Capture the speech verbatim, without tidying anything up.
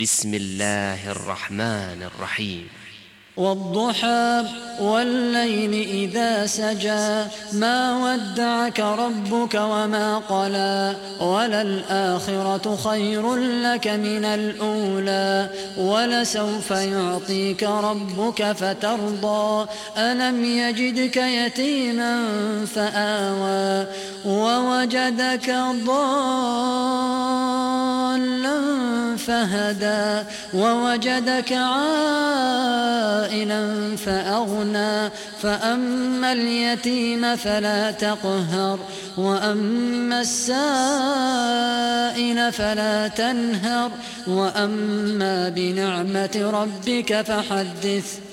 بسم الله الرحمن الرحيم. والضحى والليل إذا سجى ما ودعك ربك وما قلى وللآخرة خير لك من الأولى ولسوف يعطيك ربك فترضى ألم يجدك يتيما فآوى ووجدك ضالا فهدى ووجدك عائلا فأغنى فأما اليتيم فلا تقهر وأما السائل فلا تنهر وأما بنعمة ربك فحدث.